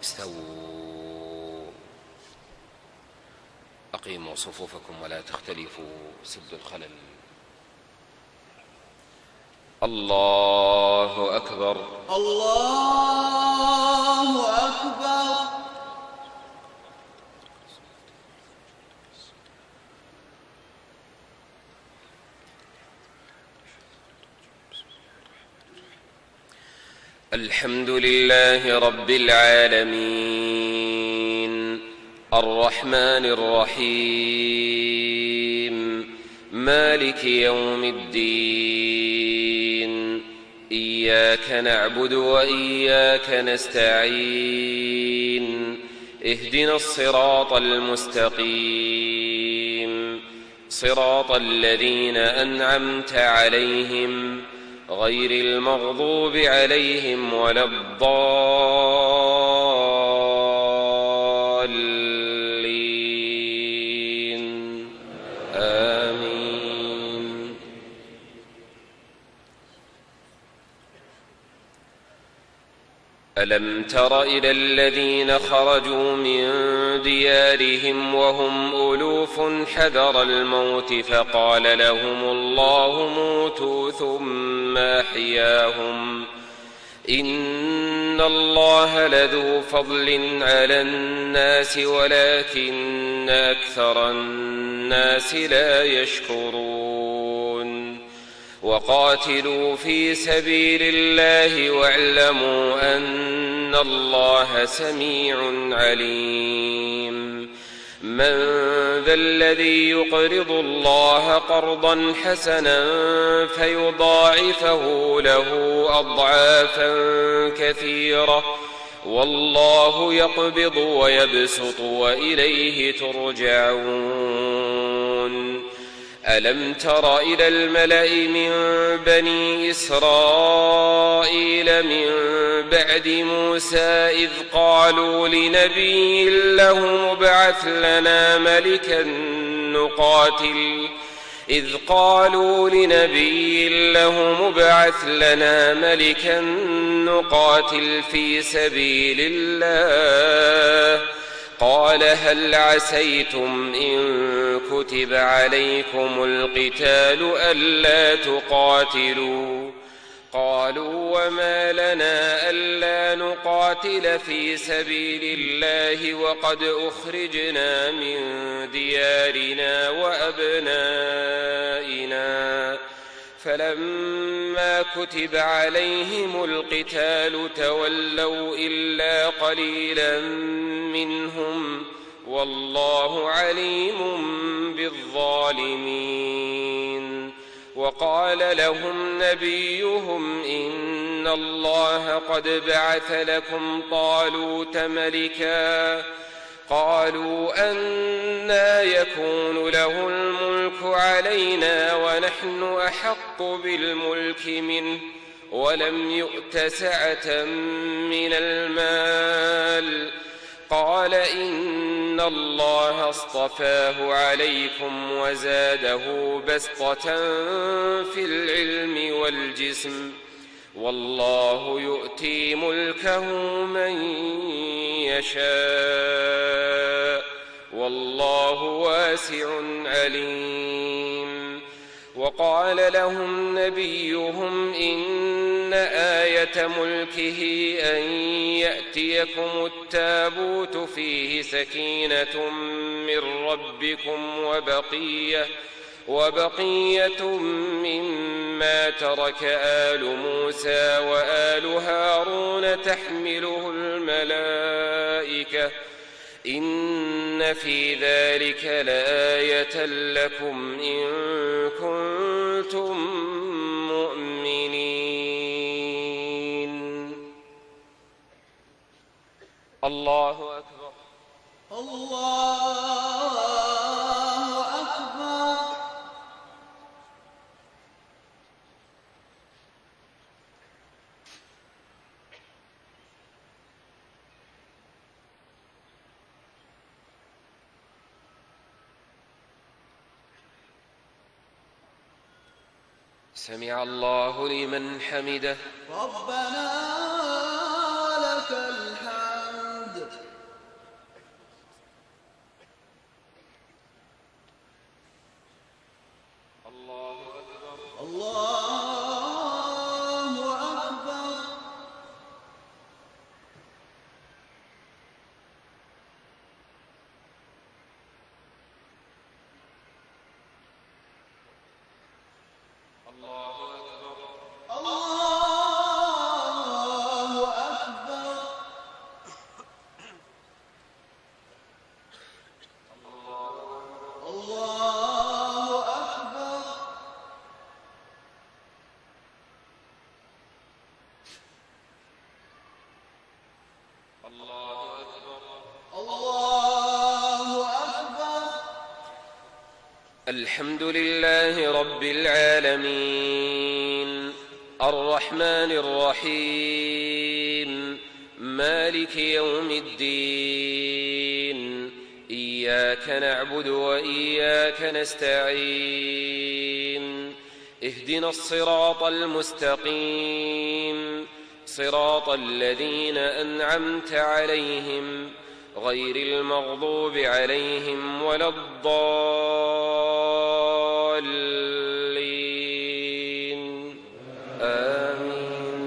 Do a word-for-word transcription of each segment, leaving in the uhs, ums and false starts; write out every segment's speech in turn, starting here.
استووا. أقيموا صفوفكم ولا تختلفوا، سدوا الخلل. الله أكبر. الله أكبر. الحمد لله رب العالمين، الرحمن الرحيم، مالك يوم الدين. إياك نعبد وإياك نستعين، اهدنا الصراط المستقيم، صراط الذين أنعمت عليهم غير المغضوب عليهم ولا الضالين. آمين. ألم تر إلى الذين خرجوا من ديارهم وهم ألوف حذر الموت فقال لهم الله موتوا ثم أحياهم، إن الله لذو فضل على الناس ولكن أكثر الناس لا يشكرون. وقاتلوا في سبيل الله واعلموا أن الله سميع عليم. من ذا الذي يقرض الله قرضا حسنا فيضاعفه له أضعافا كثيرة، والله يقبض ويبسط وإليه ترجعون. ألم تر إلى الملأ من بني إسرائيل من بعد موسى إذ قالوا لنبي له ابعث لنا ملكا نقاتل إذ قالوا لنبي له ابعث لنا ملكا نقاتل في سبيل الله، قال هل عسيتم إن كتب عليكم القتال ألا تقاتلوا؟ قالوا وما لنا ألا نقاتل في سبيل الله وقد أخرجنا من ديارنا وأبنائنا، فلما كتب عليهم القتال تولوا إلا قليلا منهم، والله عليم بالظالمين. وقال لهم نبيهم إن الله قد بعث لكم طالوت ملكا، قالوا أنى يكون له الملك علينا ونحن أحق بالملك منه ولم يؤت سعة من المال، قال إن الله اصطفاه عليكم وزاده بسطة في العلم والجسم، والله يؤتي ملكه من يشاء، والله واسع عليم. وقال لهم نبيهم إن آية ملكه أن يأتيكم التابوت فيه سكينة من ربكم وبقية وبقية مما ترك آل موسى وآل هارون تحمله الملائكة، إن في ذلك لآية لكم إن كنتم مؤمنين. الله أكبر. الله أكبر. سمع الله لمن حمده. ربنا ولك الحمد. الحمد لله رب العالمين الرحمن الرحيم مالك يوم الدين إياك نعبد وإياك نستعين اهدنا الصراط المستقيم صراط الذين أنعمت عليهم غير المغضوب عليهم ولا الضالين آمين.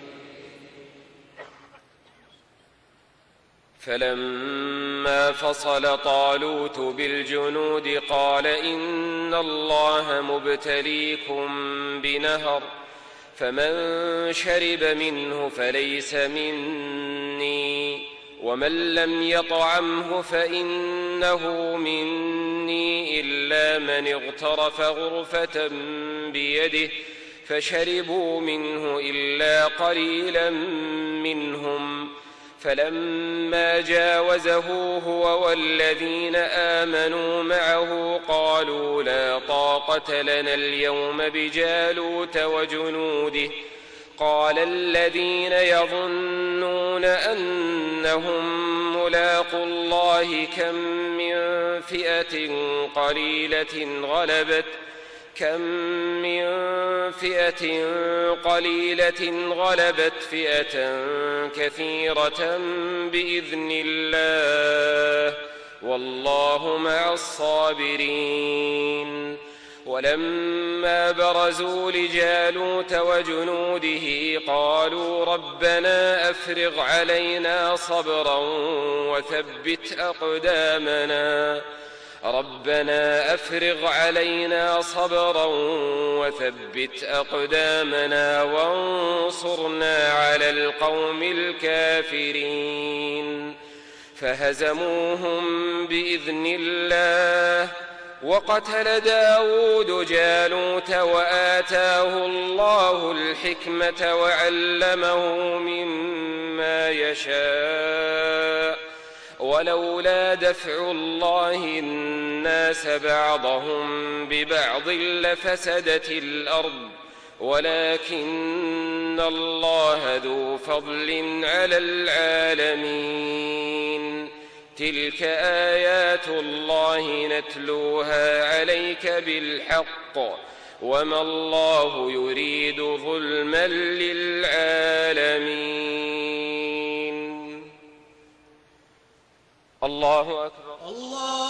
فلما فصل طالوت بالجنود قال إن الله مبتليكم بنهر فمن شرب منه فليس مني ومن لم يطعمه فإنه مني إلا من اغترف غرفة بيده فشربوا منه إلا قليلا منهم فلما جاوزه هو والذين آمنوا معه قالوا لا طاقة لنا اليوم بجالوت وجنوده قال الذين يظنون أنهم ملاقو الله كم من فئة قليلة غلبت كم من فئة قليلة غلبت فئة كثيرة بإذن الله والله مع الصابرين. ولما برزوا لجالوت وجنوده قالوا ربنا أفرغ علينا صبرا وثبت أقدامنا ربنا أفرغ علينا صبرا وثبت أقدامنا وانصرنا على القوم الكافرين فهزموهم بإذن الله وقتل داود جالوت وآتاه الله الحكمة وعلمه مما يشاء ولولا دفع الله الناس بعضهم ببعض لفسدت الأرض ولكن الله ذو فضل على العالمين. تلك آيات الله نتلوها عليك بالحق وما الله يريد ظلما للعالمين. الله أكبر. الله